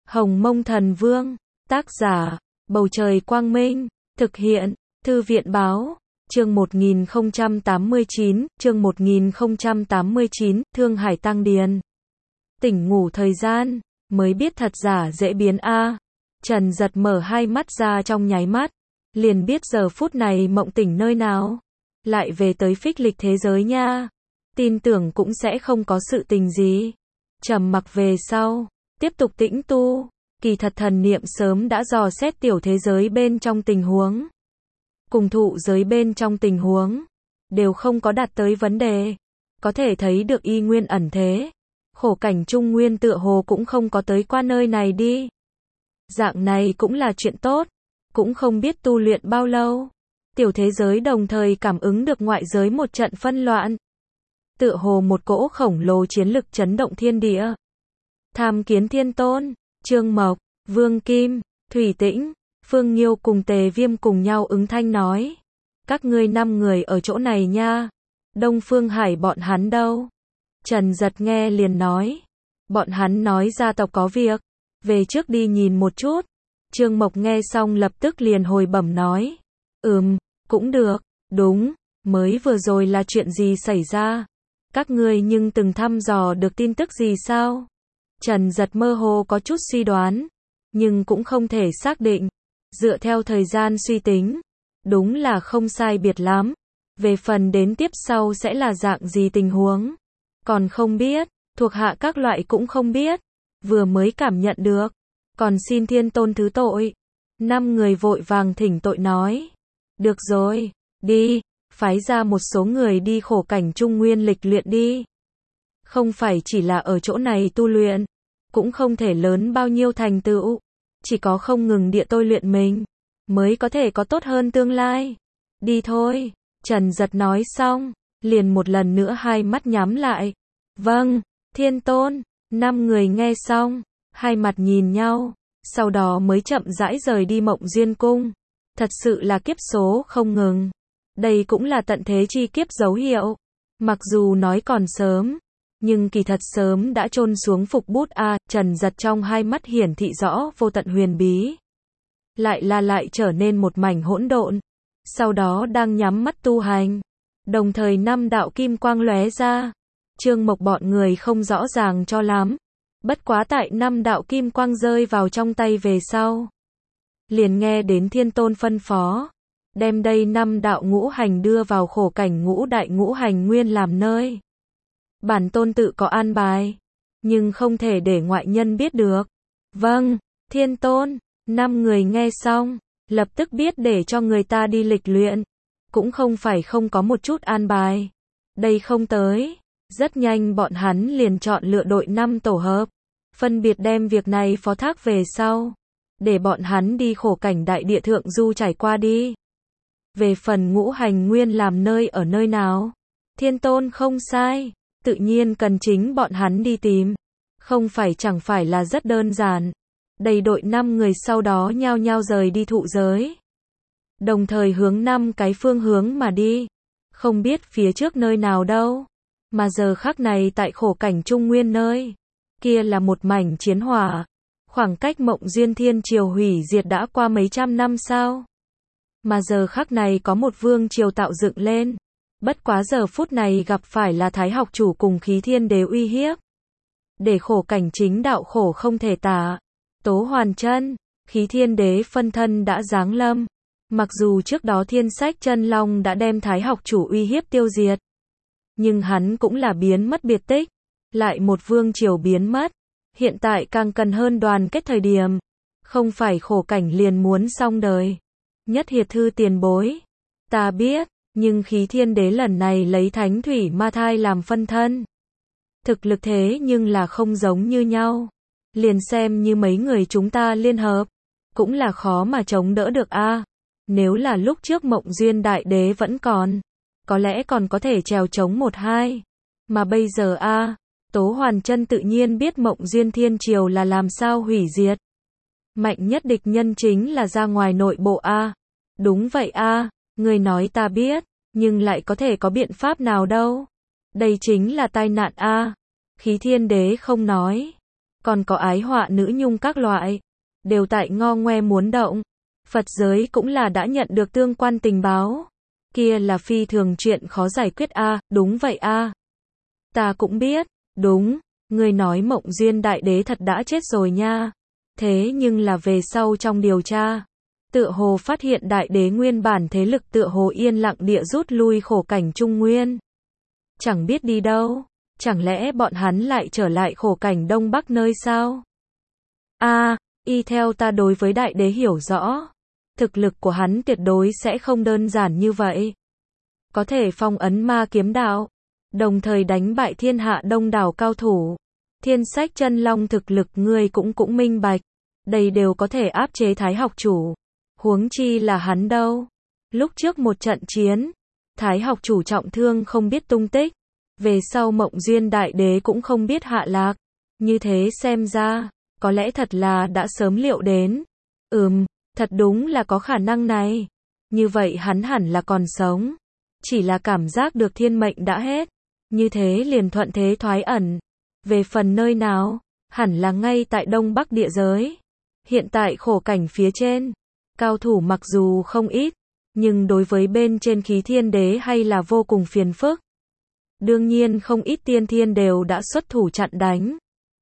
Hồng Mông Thần Vương, tác giả, Bầu Trời Quang Minh, thực hiện, Thư viện Báo, chương 1089, Thương Hải Tăng Điền. Tỉnh ngủ thời gian, mới biết thật giả dễ biến a. Trần Giật mở hai mắt ra trong nháy mắt, liền biết giờ phút này mộng tỉnh nơi nào. Lại về tới phích lịch thế giới nha. Tin tưởng cũng sẽ không có sự tình gì. Trầm mặc về sau, tiếp tục tĩnh tu. Kỳ thật thần niệm sớm đã dò xét tiểu thế giới bên trong tình huống. Cùng thụ giới bên trong tình huống, đều không có đạt tới vấn đề. Có thể thấy được y nguyên ẩn thế. Khổ cảnh trung nguyên tựa hồ cũng không có tới qua nơi này đi. Dạng này cũng là chuyện tốt. Cũng không biết tu luyện bao lâu. Tiểu thế giới đồng thời cảm ứng được ngoại giới một trận phân loạn. Tựa hồ một cỗ khổng lồ chiến lực chấn động thiên địa. Tham Kiến Thiên Tôn, Trương Mộc, Vương Kim, Thủy Tĩnh, Phương Nghiêu cùng Tề Viêm cùng nhau ứng thanh nói. Các ngươi 5 người ở chỗ này nha. Đông Phương Hải bọn hắn đâu? Trần Giật nghe liền nói. Bọn hắn nói gia tộc có việc. Về trước đi nhìn một chút. Trương Mộc nghe xong lập tức liền hồi bẩm nói. Cũng được, đúng, mới vừa rồi là chuyện gì xảy ra? Các ngươi nhưng từng thăm dò được tin tức gì sao? Trần Giật mơ hồ có chút suy đoán, nhưng cũng không thể xác định. Dựa theo thời gian suy tính, đúng là không sai biệt lắm. Về phần đến tiếp sau sẽ là dạng gì tình huống, còn không biết, thuộc hạ các loại cũng không biết, vừa mới cảm nhận được, còn xin Thiên Tôn thứ tội. 5 người vội vàng thỉnh tội nói. Được rồi, đi, phái ra một số người đi khổ cảnh trung nguyên lịch luyện đi. Không phải chỉ là ở chỗ này tu luyện, cũng không thể lớn bao nhiêu thành tựu, chỉ có không ngừng địa tôi luyện mình, mới có thể có tốt hơn tương lai. Đi thôi, Trần Giật nói xong, liền một lần nữa hai mắt nhắm lại. Vâng, Thiên Tôn. 5 người nghe xong, hai mặt nhìn nhau, sau đó mới chậm rãi rời đi Mộng Duyên Cung. Thật sự là kiếp số không ngừng. Đây cũng là tận thế chi kiếp dấu hiệu. Mặc dù nói còn sớm, nhưng kỳ thật sớm đã chôn xuống phục bút a. Trần Giật trong hai mắt hiển thị rõ vô tận huyền bí. Lại trở nên một mảnh hỗn độn. Sau đó đang nhắm mắt tu hành. Đồng thời 5 đạo kim quang lóe ra. Trương Mộc bọn người không rõ ràng cho lắm. Bất quá tại 5 đạo kim quang rơi vào trong tay về sau, liền nghe đến Thiên Tôn phân phó, đem đây 5 đạo ngũ hành đưa vào khổ cảnh ngũ đại ngũ hành nguyên làm nơi. Bản tôn tự có an bài, nhưng không thể để ngoại nhân biết được. Vâng, Thiên Tôn. 5 người nghe xong, lập tức biết để cho người ta đi lịch luyện, cũng không phải không có một chút an bài. Đây không tới, rất nhanh bọn hắn liền chọn lựa đội 5 tổ hợp, phân biệt đem việc này phó thác về sau, để bọn hắn đi khổ cảnh đại địa thượng du trải qua đi. Về phần ngũ hành nguyên làm nơi ở nơi nào, Thiên Tôn không sai, tự nhiên cần chính bọn hắn đi tìm, không phải chẳng phải là rất đơn giản. Đầy đội 5 người sau đó nhao nhao rời đi thụ giới, đồng thời hướng 5 cái phương hướng mà đi, không biết phía trước nơi nào đâu, mà giờ khắc này tại khổ cảnh trung nguyên nơi kia là một mảnh chiến hỏa. Khoảng cách Mộng Duyên Thiên Triều hủy diệt đã qua mấy trăm năm sao? Mà giờ khắc này có một vương triều tạo dựng lên. Bất quá giờ phút này gặp phải là Thái Học Chủ cùng Khí Thiên Đế uy hiếp. Để khổ cảnh chính đạo khổ không thể tả. Tố Hoàn Chân, Khí Thiên Đế phân thân đã giáng lâm. Mặc dù trước đó Thiên Sách Chân Long đã đem Thái Học Chủ uy hiếp tiêu diệt, nhưng hắn cũng là biến mất biệt tích. Lại một vương triều biến mất. Hiện tại càng cần hơn đoàn kết thời điểm. Không phải khổ cảnh liền muốn xong đời. Nhất Hiệt Thư tiền bối. Ta biết, nhưng Khí Thiên Đế lần này lấy Thánh Thủy Ma Thai làm phân thân. Thực lực thế nhưng là không giống như nhau. Liền xem như mấy người chúng ta liên hợp, cũng là khó mà chống đỡ được a. Nếu là lúc trước Mộng Duyên Đại Đế vẫn còn, có lẽ còn có thể trèo chống 1-2. Mà bây giờ a, Tố Hoàn Chân tự nhiên biết Mộng Duyên Thiên Triều là làm sao hủy diệt. Mạnh nhất địch nhân chính là ra ngoài nội bộ a. Đúng vậy a, người nói ta biết, nhưng lại có thể có biện pháp nào đâu. Đây chính là tai nạn a. Khí Thiên Đế không nói. còn có ái họa nữ nhung các loại, đều tại ngo ngoe muốn động. Phật giới cũng là đã nhận được tương quan tình báo. Kia là phi thường chuyện khó giải quyết a, đúng vậy a. Ta cũng biết, đúng, ngươi nói Mộng Duyên Đại Đế thật đã chết rồi nha. Thế nhưng là về sau trong điều tra, tựa hồ phát hiện Đại Đế nguyên bản thế lực tựa hồ yên lặng địa rút lui khổ cảnh Trung Nguyên. Chẳng biết đi đâu, chẳng lẽ bọn hắn lại trở lại khổ cảnh Đông Bắc nơi sao? Y theo ta đối với Đại Đế hiểu rõ, thực lực của hắn tuyệt đối sẽ không đơn giản như vậy. Có thể phong ấn ma kiếm đạo, đồng thời đánh bại thiên hạ đông đảo cao thủ. Thiên Sách Chân Long thực lực ngươi cũng minh bạch, đây đều có thể áp chế Thái học chủ. Huống chi là hắn đâu. Lúc trước một trận chiến, Thái học chủ trọng thương không biết tung tích, về sau Mộng Duyên Đại Đế cũng không biết hạ lạc. Như thế xem ra, có lẽ thật là đã sớm liệu đến. Thật đúng là có khả năng này. Như vậy hắn hẳn là còn sống. Chỉ là cảm giác được thiên mệnh đã hết. Như thế liền thuận thế thoái ẩn. Về phần nơi nào, hẳn là ngay tại Đông Bắc địa giới. Hiện tại khổ cảnh phía trên, cao thủ mặc dù không ít, nhưng đối với bên trên Khí Thiên Đế hay là vô cùng phiền phức. Đương nhiên không ít tiên thiên đều đã xuất thủ chặn đánh.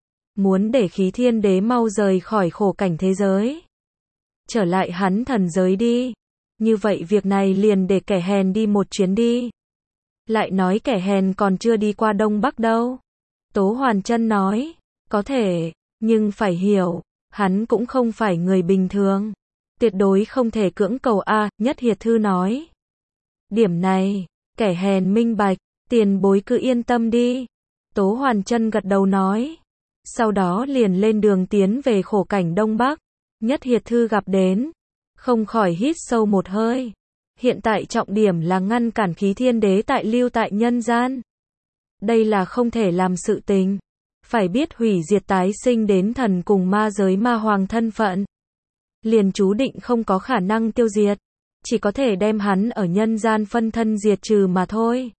Muốn để Khí Thiên Đế mau rời khỏi khổ cảnh thế giới, trở lại hắn thần giới đi. Như vậy việc này liền để kẻ hèn đi một chuyến đi. Lại nói kẻ hèn còn chưa đi qua Đông Bắc đâu. Tố Hoàn Chân nói, có thể, nhưng phải hiểu, hắn cũng không phải người bình thường. Tuyệt đối không thể cưỡng cầu a. Nhất Hiệt Thư nói. Điểm này, kẻ hèn minh bạch, tiền bối cứ yên tâm đi. Tố Hoàn Chân gật đầu nói. Sau đó liền lên đường tiến về khổ cảnh Đông Bắc. Nhất Hiệt Thư gặp đến, không khỏi hít sâu một hơi. Hiện tại trọng điểm là ngăn cản Khí Thiên Đế tại lưu tại nhân gian. Đây là không thể làm sự tình. Phải biết hủy diệt tái sinh đến thần cùng ma giới ma hoàng thân phận, liền chú định không có khả năng tiêu diệt. Chỉ có thể đem hắn ở nhân gian phân thân diệt trừ mà thôi.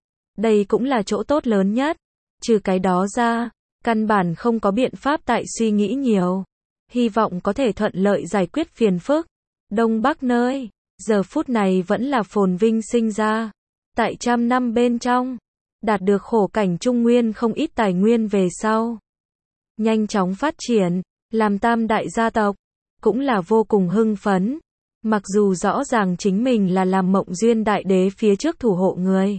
Đây cũng là chỗ tốt lớn nhất. Trừ cái đó ra, căn bản không có biện pháp tại suy nghĩ nhiều. Hy vọng có thể thuận lợi giải quyết phiền phức. Đông Bắc nơi, giờ phút này vẫn là phồn vinh sinh ra. Tại 100 năm bên trong, đạt được khổ cảnh Trung Nguyên không ít tài nguyên về sau. Nhanh chóng phát triển, làm tam đại gia tộc, cũng là vô cùng hưng phấn. Mặc dù rõ ràng chính mình là làm Mộng Duyên Đại Đế phía trước thủ hộ người,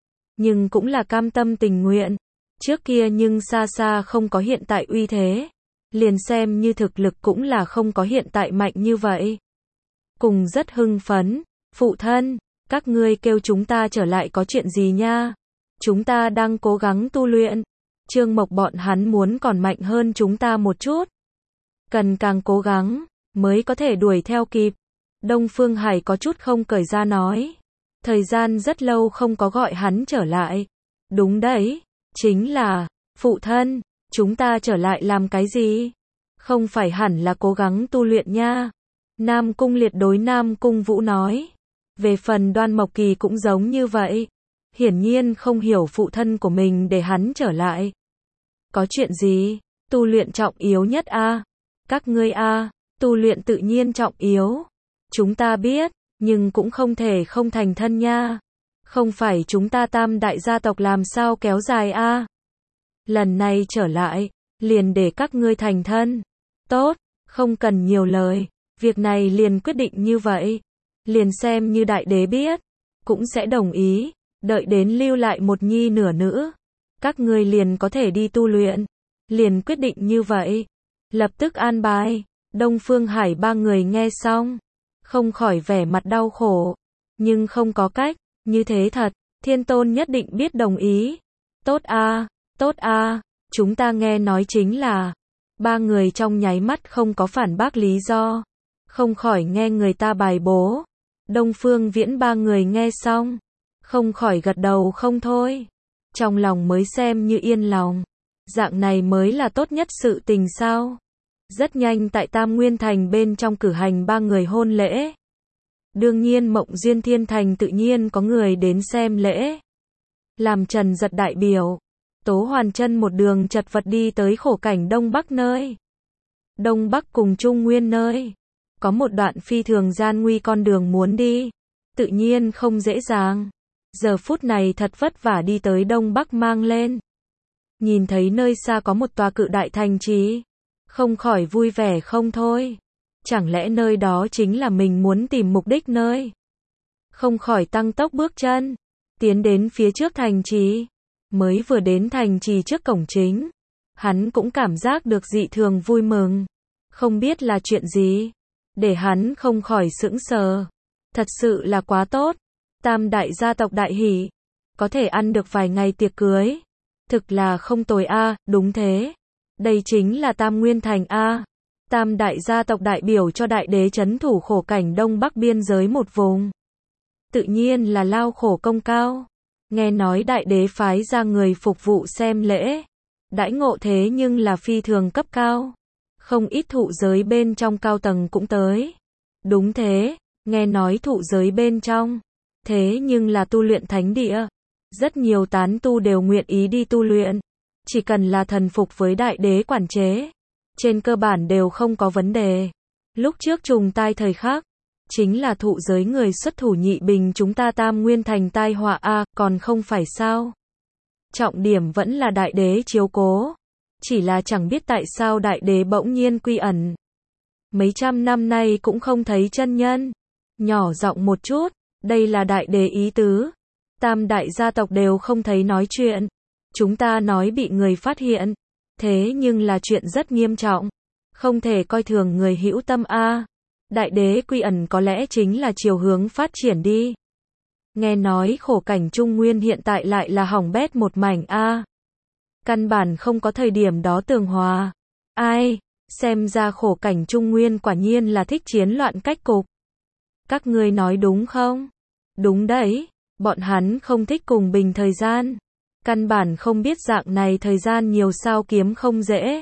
nhưng cũng là cam tâm tình nguyện. Trước kia nhưng xa xa không có hiện tại uy thế. Liền xem như thực lực cũng là không có hiện tại mạnh như vậy. Cùng rất hưng phấn, phụ thân, các ngươi kêu chúng ta trở lại có chuyện gì nha? Chúng ta đang cố gắng tu luyện. Trương Mộc bọn hắn muốn còn mạnh hơn chúng ta một chút. Cần càng cố gắng, mới có thể đuổi theo kịp. Đông Phương Hải có chút không cởi ra nói. Thời gian rất lâu không có gọi hắn trở lại. Đúng đấy, chính là, phụ thân, chúng ta trở lại làm cái gì? Không phải hẳn là cố gắng tu luyện nha. Nam Cung Liệt đối Nam Cung Vũ nói. Về phần Đoan Mộc Kỳ cũng giống như vậy. Hiển nhiên không hiểu phụ thân của mình để hắn trở lại. Có chuyện gì? Tu luyện trọng yếu nhất a. Các ngươi a, tu luyện tự nhiên trọng yếu. Chúng ta biết, nhưng cũng không thể không thành thân nha. Không phải chúng ta tam đại gia tộc làm sao kéo dài a. Lần này trở lại, liền để các ngươi thành thân. Tốt, không cần nhiều lời, việc này liền quyết định như vậy. Liền xem như Đại Đế biết, cũng sẽ đồng ý, đợi đến lưu lại một nhi nửa nữ. Các ngươi liền có thể đi tu luyện. Liền quyết định như vậy. Lập tức an bài. Đông Phương Hải ba người nghe xong, không khỏi vẻ mặt đau khổ. Nhưng không có cách, như thế thật, Thiên Tôn nhất định biết đồng ý. Tốt a, chúng ta nghe nói chính là. Ba người trong nháy mắt không có phản bác lý do. Không khỏi nghe người ta bài bố. Đông Phương Viễn ba người nghe xong, không khỏi gật đầu không thôi. Trong lòng mới xem như yên lòng. Dạng này mới là tốt nhất sự tình sao. Rất nhanh tại Tam Nguyên Thành bên trong cử hành ba người hôn lễ. Đương nhiên Mộng Duyên Thiên Thành tự nhiên có người đến xem lễ. Làm Trần Giật đại biểu, Tố Hoàn Chân một đường chật vật đi tới khổ cảnh Đông Bắc nơi. Đông Bắc cùng Trung Nguyên nơi. Có một đoạn phi thường gian nguy con đường muốn đi. Tự nhiên không dễ dàng. Giờ phút này thật vất vả đi tới Đông Bắc mang lên. Nhìn thấy nơi xa có một tòa cự đại thành trì. Không khỏi vui vẻ không thôi. Chẳng lẽ nơi đó chính là mình muốn tìm mục đích nơi. Không khỏi tăng tốc bước chân. Tiến đến phía trước thành trì. Mới vừa đến thành trì trước cổng chính. Hắn cũng cảm giác được dị thường vui mừng. Không biết là chuyện gì. Để hắn không khỏi sững sờ. Thật sự là quá tốt. Tam đại gia tộc đại hỷ. Có thể ăn được vài ngày tiệc cưới. Thực là không tồi a, đúng thế. Đây chính là Tam Nguyên Thành a. Tam đại gia tộc đại biểu cho đại đế trấn thủ khổ cảnh Đông Bắc biên giới một vùng. Tự nhiên là lao khổ công cao. Nghe nói đại đế phái ra người phục vụ xem lễ. Đãi ngộ thế nhưng là phi thường cấp cao. Không ít thụ giới bên trong cao tầng cũng tới. Đúng thế, nghe nói thụ giới bên trong. Thế nhưng là tu luyện thánh địa. Rất nhiều tán tu đều nguyện ý đi tu luyện. Chỉ cần là thần phục với đại đế quản chế. Trên cơ bản đều không có vấn đề. Lúc trước trùng tai thời khắc. Chính là thụ giới người xuất thủ nhị bình chúng ta Tam Nguyên Thành tai họa a, còn không phải sao. Trọng điểm vẫn là đại đế chiếu cố. Chỉ là chẳng biết tại sao đại đế bỗng nhiên quy ẩn. Mấy trăm năm nay cũng không thấy chân nhân. Nhỏ giọng một chút, đây là đại đế ý tứ. Tam đại gia tộc đều không thấy nói chuyện. Chúng ta nói bị người phát hiện. Thế nhưng là chuyện rất nghiêm trọng. Không thể coi thường người hữu tâm a. Đại đế quy ẩn có lẽ chính là chiều hướng phát triển đi. Nghe nói khổ cảnh Trung Nguyên hiện tại lại là hỏng bét một mảnh a. Căn bản không có thời điểm đó tường hòa. Ai, xem ra khổ cảnh Trung Nguyên quả nhiên là thích chiến loạn cách cục. Các ngươi nói đúng không? Đúng đấy, bọn hắn không thích cùng bình thời gian. Căn bản không biết dạng này thời gian nhiều sao kiếm không dễ.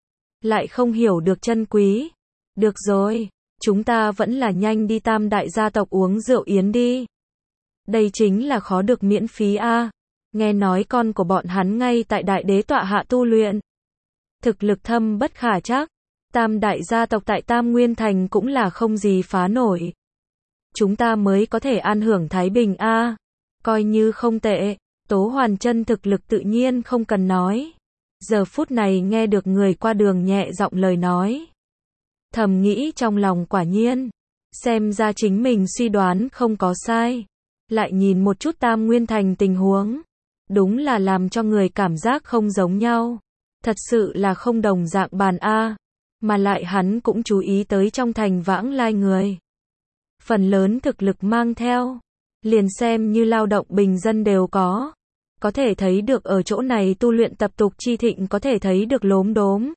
Lại không hiểu được chân quý. Được rồi, chúng ta vẫn là nhanh đi Tam đại gia tộc uống rượu yến đi. Đây chính là khó được miễn phí a. Nghe nói con của bọn hắn ngay tại đại đế tọa hạ tu luyện. Thực lực thâm bất khả trắc. Tam đại gia tộc tại Tam Nguyên Thành cũng là không gì phá nổi. Chúng ta mới có thể an hưởng thái bình a. Coi như không tệ. Tố Hoàn Chân thực lực tự nhiên không cần nói. Giờ phút này nghe được người qua đường nhẹ giọng lời nói. Thầm nghĩ trong lòng quả nhiên. Xem ra chính mình suy đoán không có sai. Lại nhìn một chút Tam Nguyên Thành tình huống. Đúng là làm cho người cảm giác không giống nhau. Thật sự là không đồng dạng bàn a. Mà lại hắn cũng chú ý tới trong thành vãng lai người. Phần lớn thực lực mang theo. Liền xem như lao động bình dân đều có. Có thể thấy được ở chỗ này tu luyện tập tục chi thịnh có thể thấy được lốm đốm.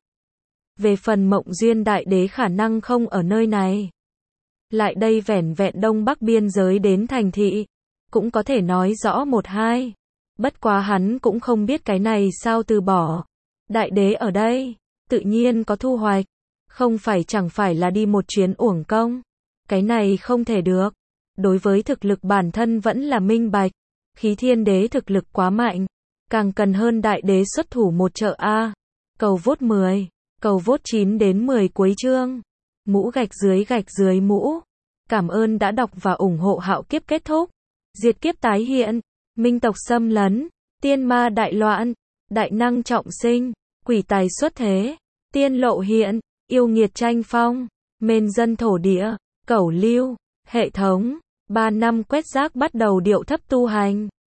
Về phần Mộng Duyên đại đế khả năng không ở nơi này. Lại đây vẻn vẹn Đông Bắc biên giới đến thành thị. Cũng có thể nói rõ một hai. Bất quá hắn cũng không biết cái này sao từ bỏ. Đại đế ở đây, tự nhiên có thu hoạch. Không phải chẳng phải là đi một chuyến uổng công. Cái này không thể được. Đối với thực lực bản thân vẫn là minh bạch. Khí Thiên đế thực lực quá mạnh. Càng cần hơn đại đế xuất thủ một trợ A. Cầu vote 10. Cầu vote 9 đến 10 cuối chương. Mũ gạch dưới mũ. Cảm ơn đã đọc và ủng hộ Hạo Kiếp kết thúc. Diệt kiếp tái hiện. Minh tộc xâm lấn. Tiên ma đại loạn. Đại năng trọng sinh. Quỷ tài xuất thế. Tiên lộ hiện. Yêu nghiệt tranh phong. Mên dân thổ địa. Cẩu lưu. Hệ thống. 3 năm quét rác bắt đầu điệu thấp tu hành.